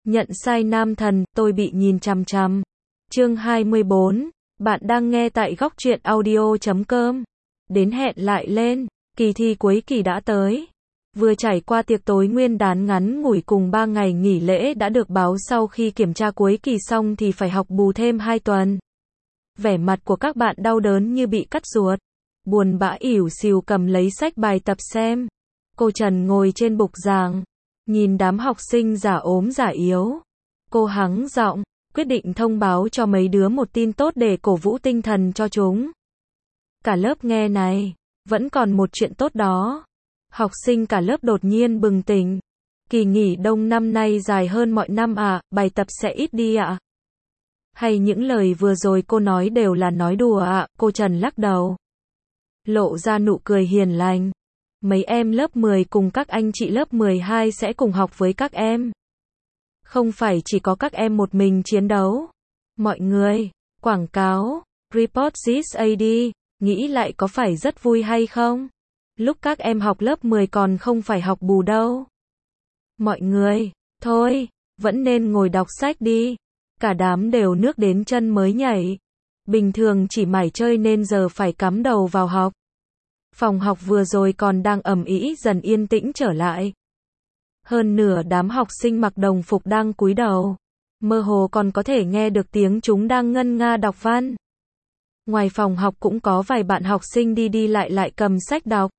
Nhận sai nam thần, tôi bị nhìn chằm chằm. Chương 24. Bạn đang nghe tại góc truyện audio.com. Đến hẹn lại lên. Kỳ thi cuối kỳ đã tới. Vừa trải qua tiệc tối nguyên đán ngắn ngủi cùng 3 ngày nghỉ lễ đã được báo sau khi kiểm tra cuối kỳ xong thì phải học bù thêm 2 tuần. Vẻ mặt của các bạn đau đớn như bị cắt ruột. Buồn bã ỉu xìu cầm lấy sách bài tập xem. Cô Trần ngồi trên bục giảng. Nhìn đám học sinh giả ốm giả yếu. Cô hắng giọng, quyết định thông báo cho mấy đứa một tin tốt để cổ vũ tinh thần cho chúng. Cả lớp nghe này, vẫn còn một chuyện tốt đó. Học sinh cả lớp đột nhiên bừng tỉnh. Kỳ nghỉ đông năm nay dài hơn mọi năm à, bài tập sẽ ít đi ạ. Hay những lời vừa rồi cô nói đều là nói đùa ạ, cô Trần lắc đầu. Lộ ra nụ cười hiền lành. Mấy em lớp 10 cùng các anh chị lớp 12 sẽ cùng học với các em. Không phải chỉ có các em một mình chiến đấu. Mọi người, quảng cáo, report this AD, nghĩ lại có phải rất vui hay không? Lúc các em học lớp 10 còn không phải học bù đâu. Mọi người, thôi, vẫn nên ngồi đọc sách đi. Cả đám đều nước đến chân mới nhảy. Bình thường chỉ mải chơi nên giờ phải cắm đầu vào học. Phòng học vừa rồi còn đang ầm ĩ dần yên tĩnh trở lại. Hơn nửa đám học sinh mặc đồng phục đang cúi đầu. Mơ hồ còn có thể nghe được tiếng chúng đang ngân nga đọc văn. Ngoài phòng học cũng có vài bạn học sinh đi đi lại cầm sách đọc.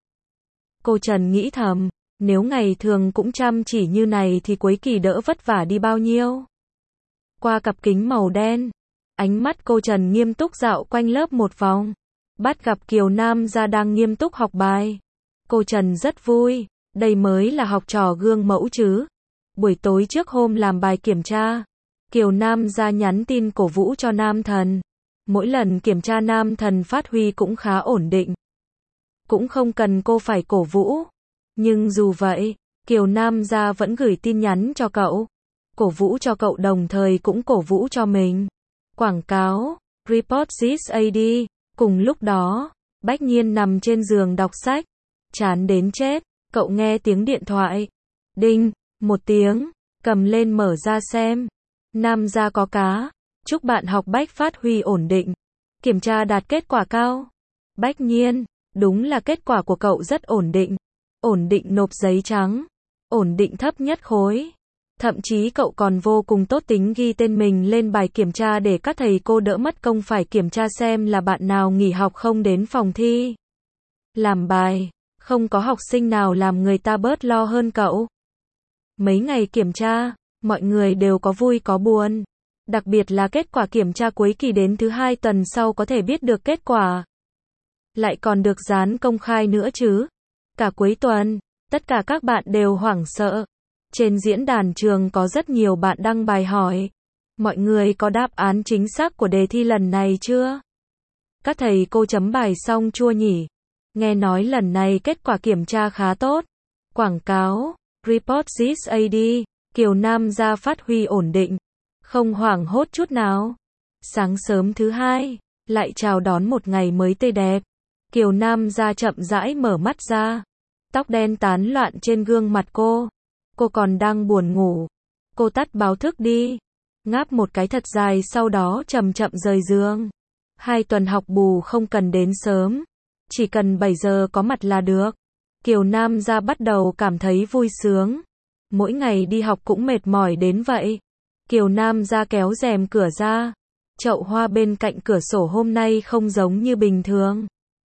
Cô Trần nghĩ thầm, nếu ngày thường cũng chăm chỉ như này thì cuối kỳ đỡ vất vả đi bao nhiêu. Qua cặp kính màu đen, ánh mắt cô Trần nghiêm túc dạo quanh lớp một vòng. Bắt gặp Kiều Nam Gia đang nghiêm túc học bài. Cô Trần rất vui, đây mới là học trò gương mẫu chứ. Buổi tối trước hôm làm bài kiểm tra, Kiều Nam Gia nhắn tin cổ vũ cho Nam Thần. Mỗi lần kiểm tra Nam Thần phát huy cũng khá ổn định. Cũng không cần cô phải cổ vũ. Nhưng dù vậy, Kiều Nam Gia vẫn gửi tin nhắn cho cậu. Cổ vũ cho cậu đồng thời cũng cổ vũ cho mình. Quảng cáo, report this AD. Cùng lúc đó, Bách Nhiên nằm trên giường đọc sách. Chán đến chết, cậu nghe tiếng điện thoại. Đinh, một tiếng, cầm lên mở ra xem. Nam Gia có cá. Chúc bạn học Bách phát huy ổn định. Kiểm tra đạt kết quả cao. Bách Nhiên, đúng là kết quả của cậu rất ổn định. Ổn định nộp giấy trắng. Ổn định thấp nhất khối. Thậm chí cậu còn vô cùng tốt tính ghi tên mình lên bài kiểm tra để các thầy cô đỡ mất công phải kiểm tra xem là bạn nào nghỉ học không đến phòng thi. Làm bài, không có học sinh nào làm người ta bớt lo hơn cậu. Mấy ngày kiểm tra, mọi người đều có vui có buồn. Đặc biệt là kết quả kiểm tra cuối kỳ đến thứ 2 tuần sau có thể biết được kết quả. Lại còn được dán công khai nữa chứ. Cả cuối tuần, tất cả các bạn đều hoảng sợ. Trên diễn đàn trường có rất nhiều bạn đăng bài hỏi. Mọi người có đáp án chính xác của đề thi lần này chưa? Các thầy cô chấm bài xong chua nhỉ? Nghe nói lần này kết quả kiểm tra khá tốt. Quảng cáo, report this AD, Kiều Nam Gia phát huy ổn định. Không hoảng hốt chút nào. Sáng sớm thứ 2, lại chào đón một ngày mới tươi đẹp. Kiều Nam Gia chậm rãi mở mắt ra. Tóc đen tán loạn trên gương mặt cô. Cô còn đang buồn ngủ. Cô tắt báo thức đi. Ngáp một cái thật dài sau đó chậm chậm rời giường. 2 tuần học bù không cần đến sớm. Chỉ cần 7 giờ có mặt là được. Kiều Nam Gia bắt đầu cảm thấy vui sướng. Mỗi ngày đi học cũng mệt mỏi đến vậy. Kiều Nam Gia kéo rèm cửa ra. Chậu hoa bên cạnh cửa sổ hôm nay không giống như bình thường.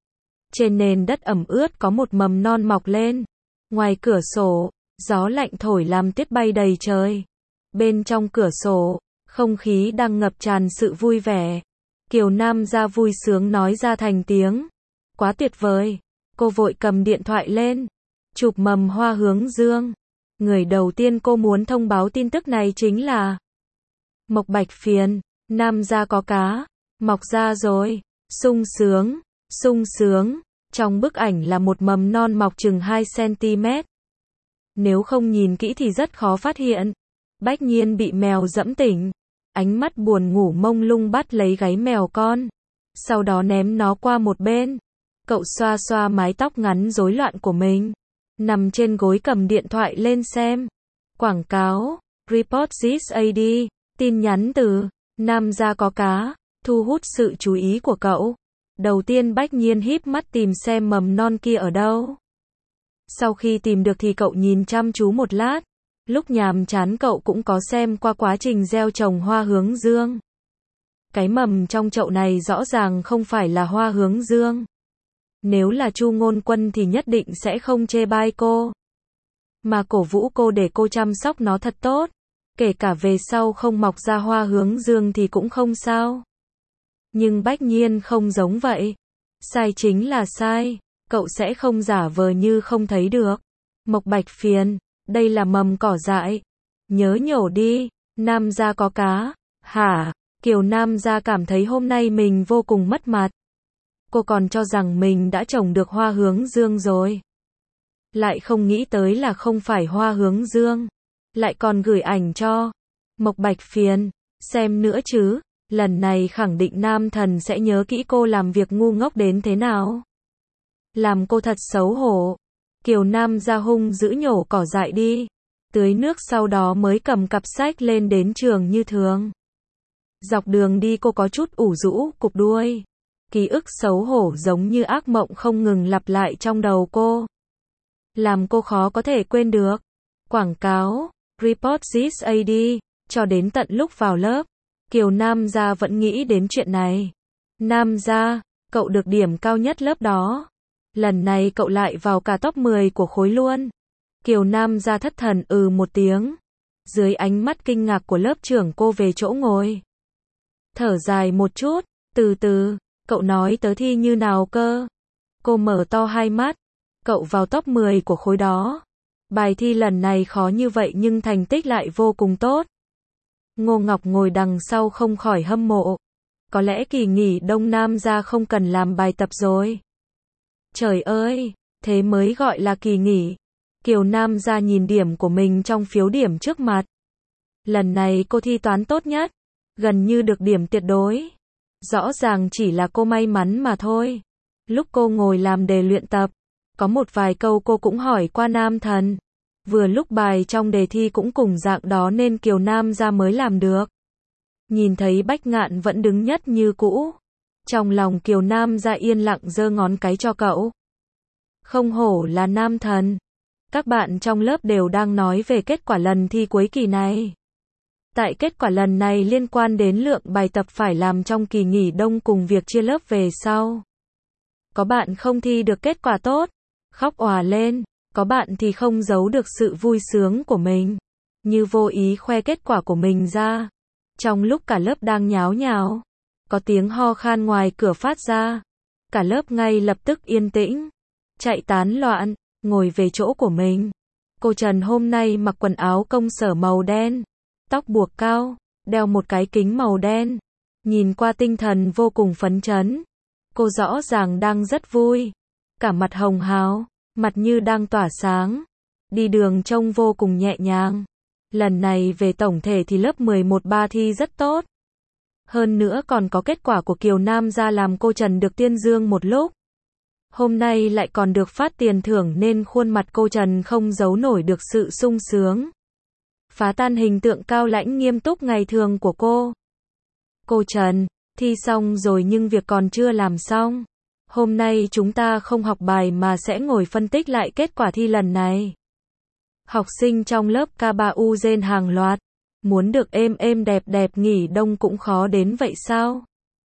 Trên nền đất ẩm ướt có một mầm non mọc lên. Ngoài cửa sổ, gió lạnh thổi làm tuyết bay đầy trời. Bên trong cửa sổ, không khí đang ngập tràn sự vui vẻ. Kiều Nam Gia vui sướng nói ra thành tiếng. Quá tuyệt vời. Cô vội cầm điện thoại lên. Chụp mầm hoa hướng dương. Người đầu tiên cô muốn thông báo tin tức này chính là Mộc Bạch Phiền. Nam Gia có cá. Mọc ra rồi. Sung sướng. Sung sướng. Trong bức ảnh là một mầm non mọc chừng 2 cm. Nếu không nhìn kỹ thì rất khó phát hiện. Bách Nhiên bị mèo dẫm tỉnh. Ánh mắt buồn ngủ mông lung bắt lấy gáy mèo con. Sau đó ném nó qua một bên. Cậu xoa xoa mái tóc ngắn rối loạn của mình. Nằm trên gối cầm điện thoại lên xem. Quảng cáo, Report this AD. Tin nhắn từ Nam gia có cá, thu hút sự chú ý của cậu. Đầu tiên Bách Nhiên híp mắt tìm xem mầm non kia ở đâu. Sau khi tìm được thì cậu nhìn chăm chú một lát. Lúc nhàm chán cậu cũng có xem qua quá trình gieo trồng hoa hướng dương. Cái mầm trong chậu này rõ ràng không phải là hoa hướng dương. Nếu là Chu Ngôn Quân thì nhất định sẽ không chê bai cô, mà cổ vũ cô để cô chăm sóc nó thật tốt. Kể cả về sau không mọc ra hoa hướng dương thì cũng không sao. Nhưng Bách Nhiên không giống vậy. Sai chính là sai, cậu sẽ không giả vờ như không thấy được. Mộc Bạch phiền, đây là mầm cỏ dại. Nhớ nhổ đi, Nam gia có cá. Hả? Kiều Nam gia cảm thấy hôm nay mình vô cùng mất mặt. Cô còn cho rằng mình đã trồng được hoa hướng dương rồi. Lại không nghĩ tới là không phải hoa hướng dương. Lại còn gửi ảnh cho. Mộc Bạch phiền, xem nữa chứ. Lần này khẳng định nam thần sẽ nhớ kỹ cô làm việc ngu ngốc đến thế nào. Làm cô thật xấu hổ. Kiều Nam gia hung dữ nhổ cỏ dại đi. Tưới nước sau đó mới cầm cặp sách lên đến trường như thường. Dọc đường đi cô có chút ủ rũ cụp đuôi. Ký ức xấu hổ giống như ác mộng không ngừng lặp lại trong đầu cô. Làm cô khó có thể quên được. Quảng cáo, Report this AD, cho đến tận lúc vào lớp. Kiều Nam gia vẫn nghĩ đến chuyện này. Nam gia, cậu được điểm cao nhất lớp đó. Lần này cậu lại vào cả top 10 của khối luôn. Kiều Nam gia thất thần một tiếng. Dưới ánh mắt kinh ngạc của lớp trưởng cô về chỗ ngồi. Thở dài một chút, từ từ, cậu nói tớ thi như nào cơ? Cô mở to hai mắt. Cậu vào top 10 của khối đó. Bài thi lần này khó như vậy nhưng thành tích lại vô cùng tốt. Ngô Ngọc ngồi đằng sau không khỏi hâm mộ. Có lẽ kỳ nghỉ đông Nam gia không cần làm bài tập rồi. Trời ơi, thế mới gọi là kỳ nghỉ. Kiều Nam gia nhìn điểm của mình trong phiếu điểm trước mặt. Lần này cô thi toán tốt nhất. Gần như được điểm tuyệt đối. Rõ ràng chỉ là cô may mắn mà thôi. Lúc cô ngồi làm đề luyện tập, có một vài câu cô cũng hỏi qua nam thần. Vừa lúc bài trong đề thi cũng cùng dạng đó nên Kiều Nam gia mới làm được. Nhìn thấy Bách Ngạn vẫn đứng nhất như cũ. Trong lòng Kiều Nam gia yên lặng giơ ngón cái cho cậu. Không hổ là nam thần. Các bạn trong lớp đều đang nói về kết quả lần thi cuối kỳ này. Tại kết quả lần này liên quan đến lượng bài tập phải làm trong kỳ nghỉ đông cùng việc chia lớp về sau. Có bạn không thi được kết quả tốt, khóc òa lên. Có bạn thì không giấu được sự vui sướng của mình, như vô ý khoe kết quả của mình ra. Trong lúc cả lớp đang nháo nhào, có tiếng ho khan ngoài cửa phát ra. Cả lớp ngay lập tức yên tĩnh, chạy tán loạn, ngồi về chỗ của mình. Cô Trần hôm nay mặc quần áo công sở màu đen, tóc buộc cao, đeo một cái kính màu đen. Nhìn qua tinh thần vô cùng phấn chấn. Cô rõ ràng đang rất vui, cả mặt hồng hào. Mặt như đang tỏa sáng. Đi đường trông vô cùng nhẹ nhàng. Lần này về tổng thể thì lớp 11-3 thi rất tốt. Hơn nữa còn có kết quả của Kiều Nam gia làm cô Trần được tuyên dương một lúc. Hôm nay lại còn được phát tiền thưởng nên khuôn mặt cô Trần không giấu nổi được sự sung sướng. Phá tan hình tượng cao lãnh nghiêm túc ngày thường của cô. Cô Trần, thi xong rồi nhưng việc còn chưa làm xong. Hôm nay chúng ta không học bài mà sẽ ngồi phân tích lại kết quả thi lần này. Học sinh trong lớp K3U rên hàng loạt. Muốn được êm êm đẹp đẹp nghỉ đông cũng khó đến vậy sao?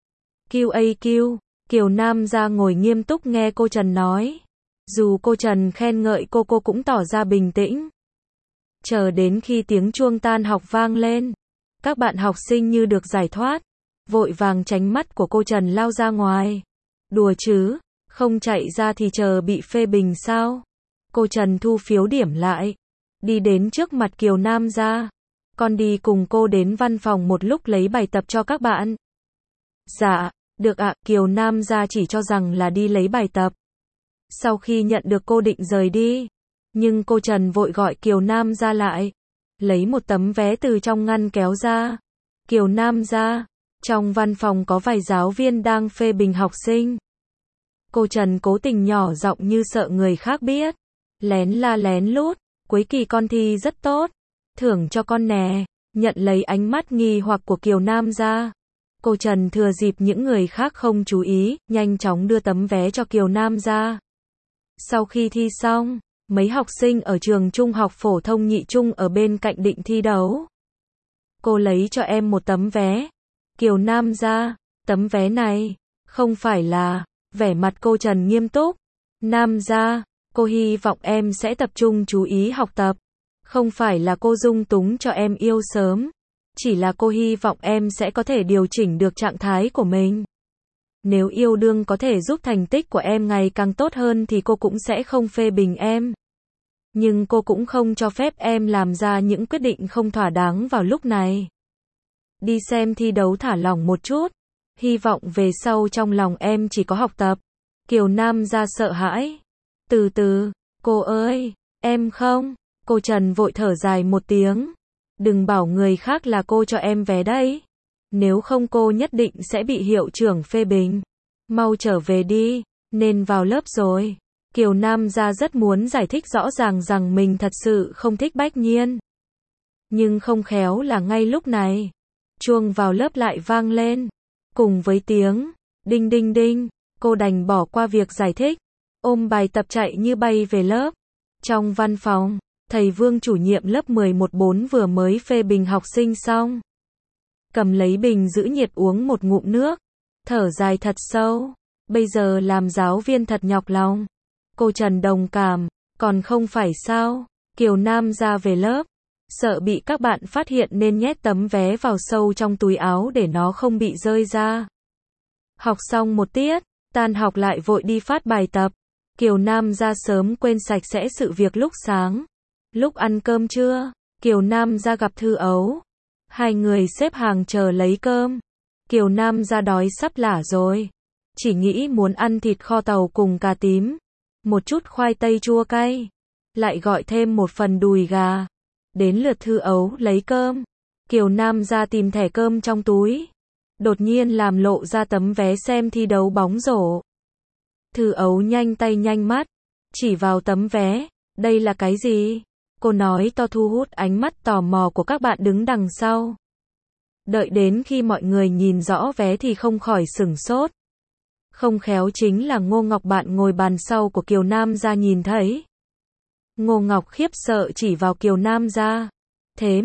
QAQ, Kiều Nam gia ngồi nghiêm túc nghe cô Trần nói. Dù cô Trần khen ngợi cô cũng tỏ ra bình tĩnh. Chờ đến khi tiếng chuông tan học vang lên. Các bạn học sinh như được giải thoát. Vội vàng tránh mắt của cô Trần lao ra ngoài. Đùa chứ, không chạy ra thì chờ bị phê bình sao? Cô Trần thu phiếu điểm lại. Đi đến trước mặt Kiều Nam gia. Con đi cùng cô đến văn phòng một lúc lấy bài tập cho các bạn. Dạ, được ạ. Kiều Nam gia chỉ cho rằng là đi lấy bài tập. Sau khi nhận được cô định rời đi. Nhưng cô Trần vội gọi Kiều Nam gia lại. Lấy một tấm vé từ trong ngăn kéo ra. Kiều Nam gia, trong văn phòng có vài giáo viên đang phê bình học sinh. Cô Trần cố tình nhỏ giọng như sợ người khác biết. Lén la lén lút, cuối kỳ con thi rất tốt. thưởng cho con nè. Nhận lấy ánh mắt nghi hoặc của Kiều Nam gia, cô Trần thừa dịp những người khác không chú ý, nhanh chóng đưa tấm vé cho Kiều Nam gia. Sau khi thi xong, mấy học sinh ở trường trung học phổ thông Nhị Trung ở bên cạnh định thi đấu. Cô lấy cho em một tấm vé. Kiều Nam gia, tấm vé này, không phải là, vẻ mặt cô Trần nghiêm túc. Nam gia, cô hy vọng em sẽ tập trung chú ý học tập. Không phải là cô dung túng cho em yêu sớm. Chỉ là cô hy vọng em sẽ có thể điều chỉnh được trạng thái của mình. Nếu yêu đương có thể giúp thành tích của em ngày càng tốt hơn thì cô cũng sẽ không phê bình em. Nhưng cô cũng không cho phép em làm ra những quyết định không thỏa đáng vào lúc này. Đi xem thi đấu thả lỏng một chút. Hy vọng về sau trong lòng em chỉ có học tập. Kiều Nam gia sợ hãi. Từ từ, cô ơi, em không. Cô Trần vội thở dài một tiếng. Đừng bảo người khác là cô cho em vé đấy. Nếu không cô nhất định sẽ bị hiệu trưởng phê bình. Mau trở về đi, nên vào lớp rồi. Kiều Nam gia rất muốn giải thích rõ ràng rằng mình thật sự không thích Bách Nhiên. Nhưng không khéo là ngay lúc này, chuông vào lớp lại vang lên. Cùng với tiếng đinh đinh đinh, cô đành bỏ qua việc giải thích, ôm bài tập chạy như bay về lớp. Trong văn phòng, thầy Vương chủ nhiệm lớp 11-4 vừa mới phê bình học sinh xong. Cầm lấy bình giữ nhiệt uống một ngụm nước, thở dài thật sâu. Bây giờ làm giáo viên thật nhọc lòng. Cô Trần đồng cảm, còn không phải sao? Kiều Nam ra về lớp, sợ bị các bạn phát hiện nên nhét tấm vé vào sâu trong túi áo để nó không bị rơi ra. Học xong một tiết, tan học lại vội đi phát bài tập. Kiều Nam ra sớm quên sạch sẽ sự việc lúc sáng. Lúc ăn cơm trưa, Kiều Nam ra gặp Thư Ấu. Hai người xếp hàng chờ lấy cơm. Kiều Nam ra đói sắp lả rồi. Chỉ nghĩ muốn ăn thịt kho tàu cùng cà tím. Một chút khoai tây chua cay. Lại gọi thêm một phần đùi gà. Đến lượt Thư Ấu lấy cơm. Kiều Nam ra tìm thẻ cơm trong túi. Đột nhiên làm lộ ra tấm vé xem thi đấu bóng rổ. Thư Ấu nhanh tay nhanh mắt. Chỉ vào tấm vé. Đây là cái gì? Cô nói to thu hút ánh mắt tò mò của các bạn đứng đằng sau. Đợi đến khi mọi người nhìn rõ vé thì không khỏi sửng sốt. Không khéo chính là Ngô Ngọc bạn ngồi bàn sau của Kiều Nam gia nhìn thấy. Ngô Ngọc khiếp sợ chỉ vào Kiều Nam gia. Thế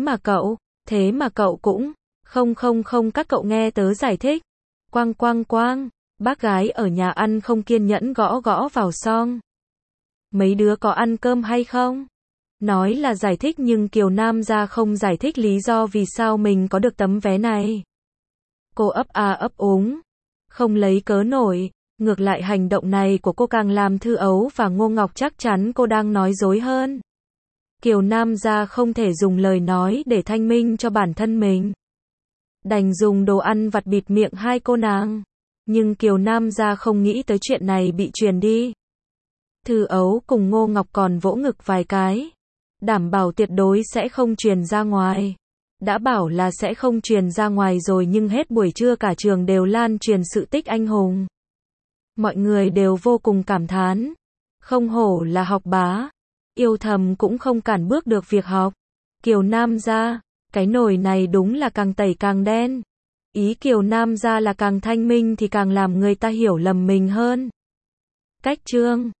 mà cậu cũng, không các cậu nghe tớ giải thích. Quang quang quang, bác gái ở nhà ăn không kiên nhẫn gõ gõ vào xoong. Mấy đứa có ăn cơm hay không? Nói là giải thích nhưng Kiều Nam gia không giải thích lý do vì sao mình có được tấm vé này. Cô ấp a ấp úng, không lấy cớ nổi, ngược lại hành động này của cô càng làm Thư Ấu và Ngô Ngọc chắc chắn cô đang nói dối hơn. Kiều Nam gia không thể dùng lời nói để thanh minh cho bản thân mình. Đành dùng đồ ăn vặt bịt miệng hai cô nàng. Nhưng Kiều Nam gia không nghĩ tới chuyện này bị truyền đi. Thư Ấu cùng Ngô Ngọc còn vỗ ngực vài cái. Đảm bảo tuyệt đối sẽ không truyền ra ngoài. Đã bảo là sẽ không truyền ra ngoài rồi nhưng hết buổi trưa cả trường đều lan truyền sự tích anh hùng. Mọi người đều vô cùng cảm thán. Không hổ là học bá. Yêu thầm cũng không cản bước được việc học. Kiều Nam gia, cái nồi này đúng là càng tẩy càng đen. Ý Kiều Nam gia là càng thanh minh thì càng làm người ta hiểu lầm mình hơn. Cách chương